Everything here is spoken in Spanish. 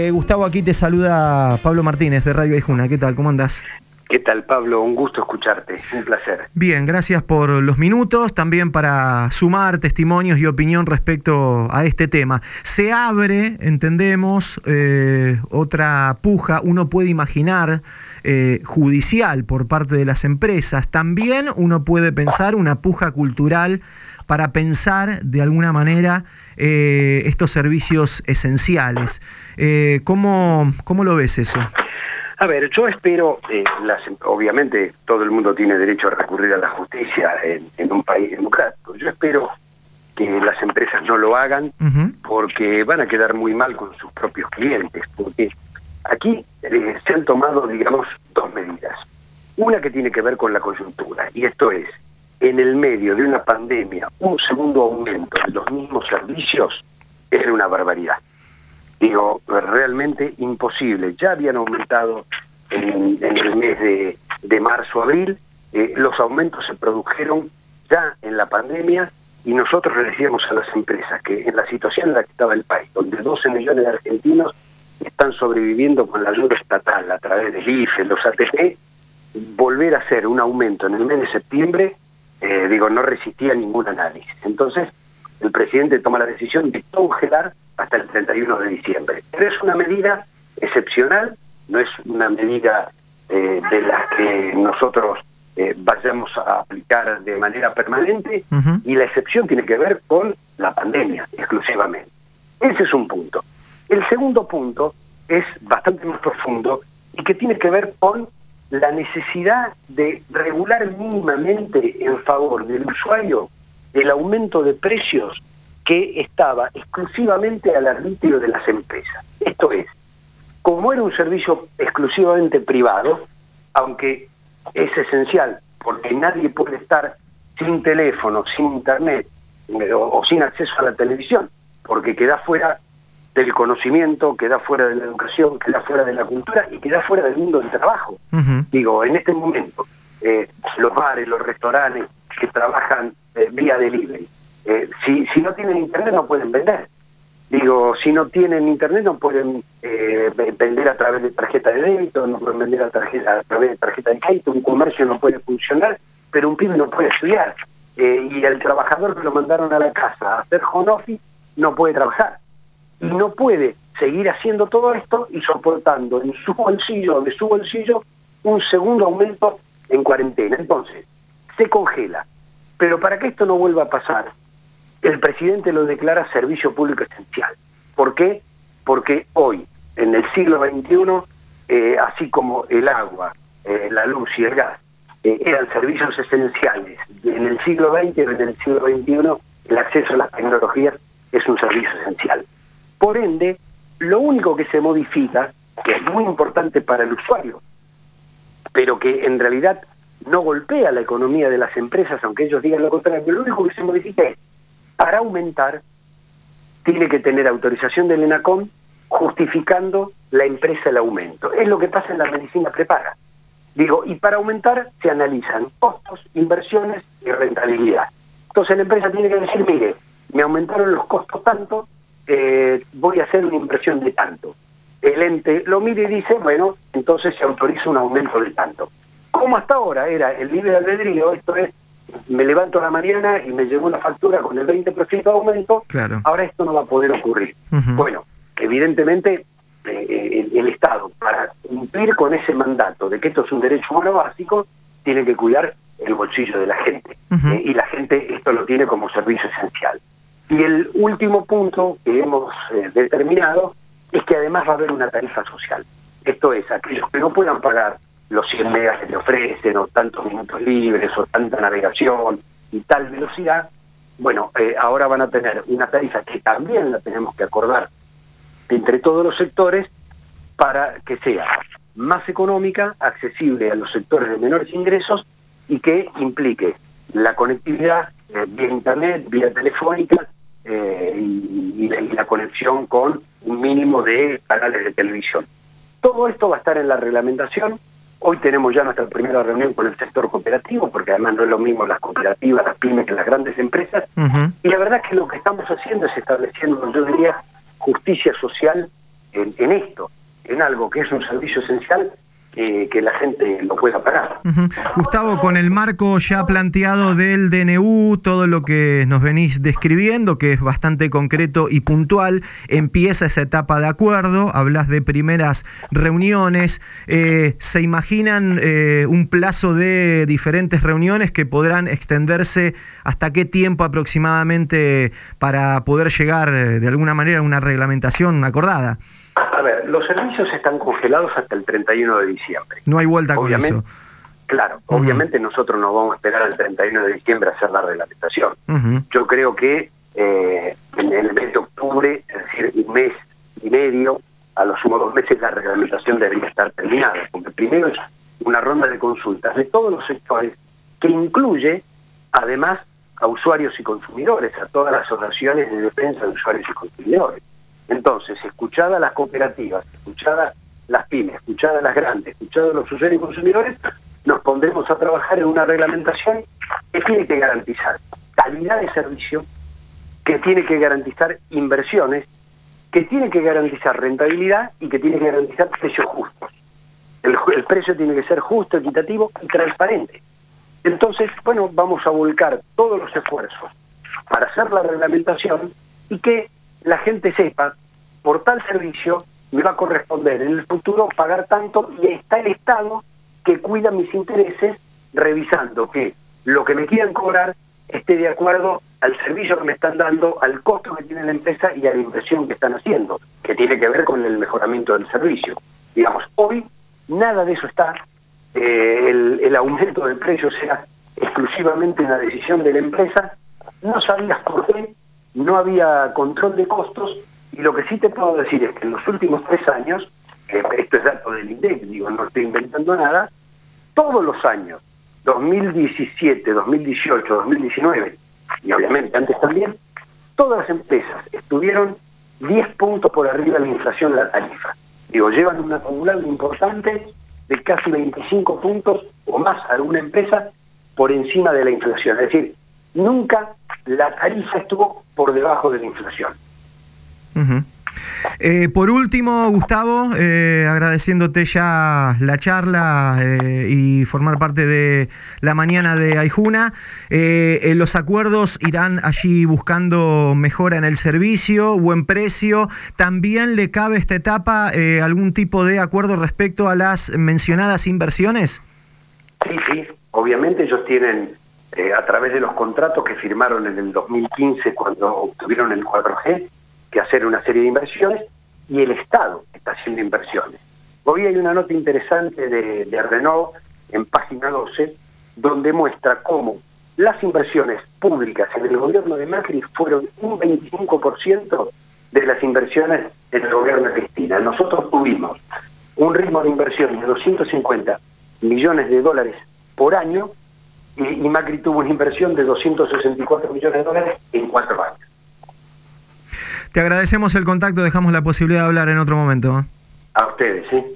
Gustavo, aquí te saluda Pablo Martínez de Radio Aijuna. ¿Qué tal? ¿Cómo andás? ¿Qué tal, Pablo? Un gusto escucharte, un placer. Bien, gracias por los minutos, también para sumar testimonios y opinión respecto a este tema. Se abre, entendemos, otra puja, uno puede imaginar, judicial por parte de las empresas. También uno puede pensar una puja cultural para pensar de alguna manera estos servicios esenciales. ¿Cómo lo ves eso? A ver, yo espero, obviamente todo el mundo tiene derecho a recurrir a la justicia en un país democrático. Yo espero que las empresas no lo hagan porque van a quedar muy mal con sus propios clientes, porque aquí se han tomado, digamos, dos medidas. Una que tiene que ver con la coyuntura, y esto es, en el medio de una pandemia, un segundo aumento de los mismos servicios es una barbaridad. Digo, realmente imposible. Ya habían aumentado en el mes de marzo-abril, los aumentos se produjeron ya en la pandemia y nosotros le decíamos a las empresas que en la situación en la que estaba el país, donde 12 millones de argentinos están sobreviviendo con la ayuda estatal a través del IFE, los ATP, volver a hacer un aumento en el mes de septiembre, no resistía ningún análisis. Entonces, el presidente toma la decisión de congelar hasta el 31 de diciembre. Pero es una medida excepcional, no es una medida de la que nosotros vayamos a aplicar de manera permanente, y la excepción tiene que ver con la pandemia exclusivamente. Ese es un punto. El segundo punto es bastante más profundo y que tiene que ver con la necesidad de regular mínimamente en favor del usuario el aumento de precios que estaba exclusivamente al arbitrio de las empresas. Esto es, como era un servicio exclusivamente privado, aunque es esencial, porque nadie puede estar sin teléfono, sin internet o sin acceso a la televisión, porque queda fuera del conocimiento, queda fuera de la educación, queda fuera de la cultura y queda fuera del mundo del trabajo. Digo, en este momento, los bares, los restaurantes que trabajan vía delivery, si no tienen internet no pueden vender. Digo, si no tienen internet no pueden vender a través de tarjeta de débito, no pueden vender a través de tarjeta de crédito, un comercio no puede funcionar, pero un pibe no puede estudiar. Y el trabajador que lo mandaron a la casa a hacer home office no puede trabajar. Y no puede seguir haciendo todo esto y soportando en su bolsillo, un segundo aumento en cuarentena. Entonces, se congela. Pero para que esto no vuelva a pasar, el presidente lo declara servicio público esencial. ¿Por qué? Porque hoy, en el siglo XXI, así como el agua, la luz y el gas eran servicios esenciales en el siglo XX, en el siglo XXI, el acceso a las tecnologías es un servicio esencial. Por ende, lo único que se modifica, que es muy importante para el usuario, pero que en realidad no golpea la economía de las empresas, aunque ellos digan lo contrario, lo único que se modifica es, para aumentar, tiene que tener autorización del ENACOM justificando la empresa el aumento. Es lo que pasa en la medicina prepaga. Digo, y para aumentar se analizan costos, inversiones y rentabilidad. Entonces la empresa tiene que decir, mire, me aumentaron los costos tanto, voy a hacer una inversión de tanto. El ente lo mira y dice, bueno, entonces se autoriza un aumento de tanto. Como hasta ahora era el libre albedrío, esto es, me levanto a la mañana y me llegó una factura con el 20% de aumento, claro. Ahora esto no va a poder ocurrir. Bueno, evidentemente el Estado, para cumplir con ese mandato de que esto es un derecho humano básico, tiene que cuidar el bolsillo de la gente. Y la gente esto lo tiene como servicio esencial. Y el último punto que hemos determinado es que además va a haber una tarifa social. Esto es, aquellos que no puedan pagar los 100 megas que te ofrecen, o tantos minutos libres, o tanta navegación, y tal velocidad, bueno, ahora van a tener una tarifa que también la tenemos que acordar entre todos los sectores para que sea más económica, accesible a los sectores de menores ingresos y que implique la conectividad vía internet, vía telefónica y la conexión con un mínimo de canales de televisión. Todo esto va a estar en la reglamentación. Hoy tenemos ya nuestra primera reunión con el sector cooperativo, porque además no es lo mismo las cooperativas, las pymes, que las grandes empresas. Y la verdad es que lo que estamos haciendo es estableciendo, yo diría, justicia social en esto, en algo que es un servicio esencial, que la gente lo pueda pagar. Gustavo, con el marco ya planteado del DNU, todo lo que nos venís describiendo, que es bastante concreto y puntual, empieza esa etapa de acuerdo, hablas de primeras reuniones, ¿se imaginan un plazo de diferentes reuniones que podrán extenderse hasta qué tiempo aproximadamente para poder llegar de alguna manera a una reglamentación acordada? A ver, los servicios están congelados hasta el 31 de diciembre. No hay vuelta con eso. Claro, obviamente nosotros no vamos a esperar al 31 de diciembre a hacer la reglamentación. Yo creo que en el mes de octubre, es decir, un mes y medio, a los sumo 2 meses, la reglamentación debería estar terminada, porque primero es una ronda de consultas de todos los sectores, que incluye, además, a usuarios y consumidores, a todas las asociaciones de defensa de usuarios y consumidores. Entonces, escuchadas las cooperativas, escuchadas las pymes, escuchadas las grandes, escuchados los usuarios y consumidores, nos pondremos a trabajar en una reglamentación que tiene que garantizar calidad de servicio, que tiene que garantizar inversiones, que tiene que garantizar rentabilidad y que tiene que garantizar precios justos. El precio tiene que ser justo, equitativo y transparente. Entonces, bueno, vamos a volcar todos los esfuerzos para hacer la reglamentación y que la gente sepa, por tal servicio me va a corresponder en el futuro pagar tanto, y está el Estado que cuida mis intereses, revisando que lo que me quieran cobrar esté de acuerdo al servicio que me están dando, al costo que tiene la empresa y a la inversión que están haciendo, que tiene que ver con el mejoramiento del servicio. Digamos, hoy nada de eso está. El aumento del precio será exclusivamente una decisión de la empresa. No sabías por qué, no había control de costos, y lo que sí te puedo decir es que en los últimos 3 años, esto es dato del INDEC, digo, no estoy inventando nada, todos los años, 2017, 2018, 2019, y obviamente antes también, todas las empresas estuvieron 10 puntos por arriba de la inflación de la tarifa. Digo, llevan un acumulado importante de casi 25 puntos o más alguna empresa por encima de la inflación. Es decir, nunca la tarifa estuvo por debajo de la inflación. Por último, Gustavo, agradeciéndote ya la charla y formar parte de la mañana de Aijuna, los acuerdos irán allí buscando mejora en el servicio, buen precio. ¿También le cabe a esta etapa algún tipo de acuerdo respecto a las mencionadas inversiones? Sí, obviamente ellos tienen, a través de los contratos que firmaron en el 2015 cuando obtuvieron el 4G, que hacer una serie de inversiones, y el Estado está haciendo inversiones. Hoy hay una nota interesante de Renault en página 12, donde muestra cómo las inversiones públicas en el gobierno de Macri fueron un 25% de las inversiones en el gobierno de Cristina. Nosotros tuvimos un ritmo de inversión de 250 millones de dólares por año, y Macri tuvo una inversión de 264 millones de dólares en 4 años. Te agradecemos el contacto, dejamos la posibilidad de hablar en otro momento. A ustedes, ¿sí?